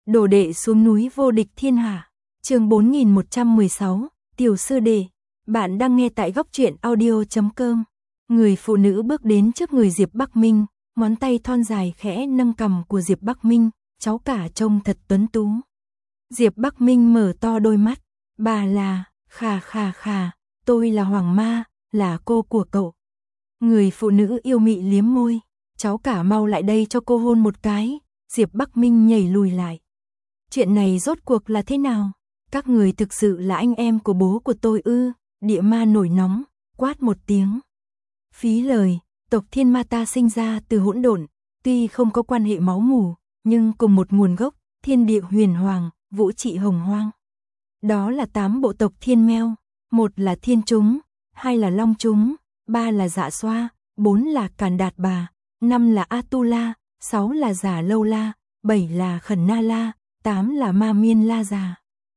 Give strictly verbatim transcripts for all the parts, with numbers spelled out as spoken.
Đồ đệ xuống núi vô địch thiên hạ. Chương bốn nghìn một trăm mười sáu, Tiểu sư đệ. Bạn đang nghe tại góc truyện audio chấm com. Người phụ nữ bước đến trước người Diệp Bắc Minh, ngón tay thon dài khẽ nâng cằm của Diệp Bắc Minh, cháu cả trông thật tuấn tú. Diệp Bắc Minh mở to đôi mắt, bà là, khà khà khà, tôi là Hoàng Ma, là cô của cậu. Người phụ nữ yêu mị liếm môi, cháu cả mau lại đây cho cô hôn một cái. Diệp Bắc Minh nhảy lùi lại. Chuyện này rốt cuộc là thế nào? Các người thực sự là anh em của bố của tôi ư? Địa ma nổi nóng, quát một tiếng. Phí lời, tộc thiên ma ta sinh ra từ hỗn độn, tuy không có quan hệ máu mủ, nhưng cùng một nguồn gốc, thiên địa huyền hoàng, vũ trị hồng hoang. Đó là tám bộ tộc thiên meo, một là thiên chúng, hai là long chúng, ba là dạ xoa, bốn là càn đạt bà, năm là Atula, sáu là giả lâu la, bảy là khẩn na la, tám là ma miên la già.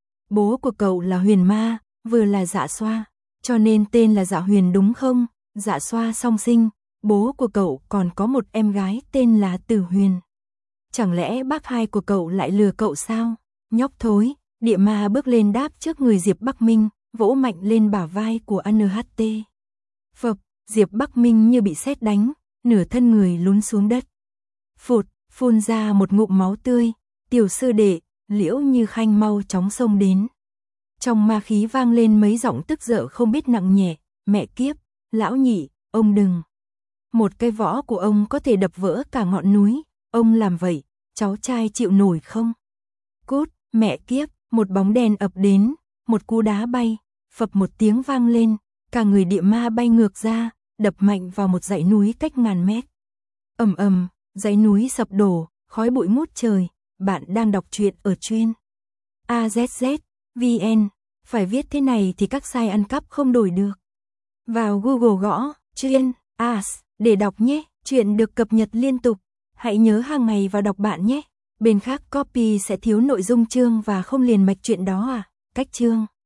Bố của cậu là huyền ma, vừa là dạ xoa, cho nên tên là dạ huyền đúng không? Dạ xoa song sinh, bố của cậu còn có một em gái tên là Tử Huyền. Chẳng lẽ bác hai của cậu lại lừa cậu sao? Nhóc thối, địa ma bước lên đáp trước người Diệp Bắc Minh, vỗ mạnh lên bả vai của en hát tê. Phập, Diệp Bắc Minh như bị sét đánh, nửa thân người lún xuống đất. Phụt, phun ra một ngụm máu tươi, tiểu sư đệ, Liễu Như Khanh mau chóng xông đến. Trong ma khí vang lên mấy giọng tức giận không biết nặng nhẹ, mẹ kiếp, lão nhị, ông đừng. Một cái võ của ông có thể đập vỡ cả ngọn núi, ông làm vậy, cháu trai chịu nổi không? Cút, mẹ kiếp, một bóng đèn ập đến, một cú đá bay, phập một tiếng vang lên, cả người địa ma bay ngược ra, đập mạnh vào một dãy núi cách ngàn mét. Ầm ầm, dãy núi sập đổ, khói bụi ngút trời. Bạn đang đọc truyện ở chuyên a zét zét vê en, phải viết thế này thì các site ăn cắp không đổi được. Vào Google gõ chuyên as để đọc nhé, chuyện được cập nhật liên tục. Hãy nhớ hàng ngày vào đọc bạn nhé. Bên khác copy sẽ thiếu nội dung chương và không liền mạch chuyện đó à. Cách chương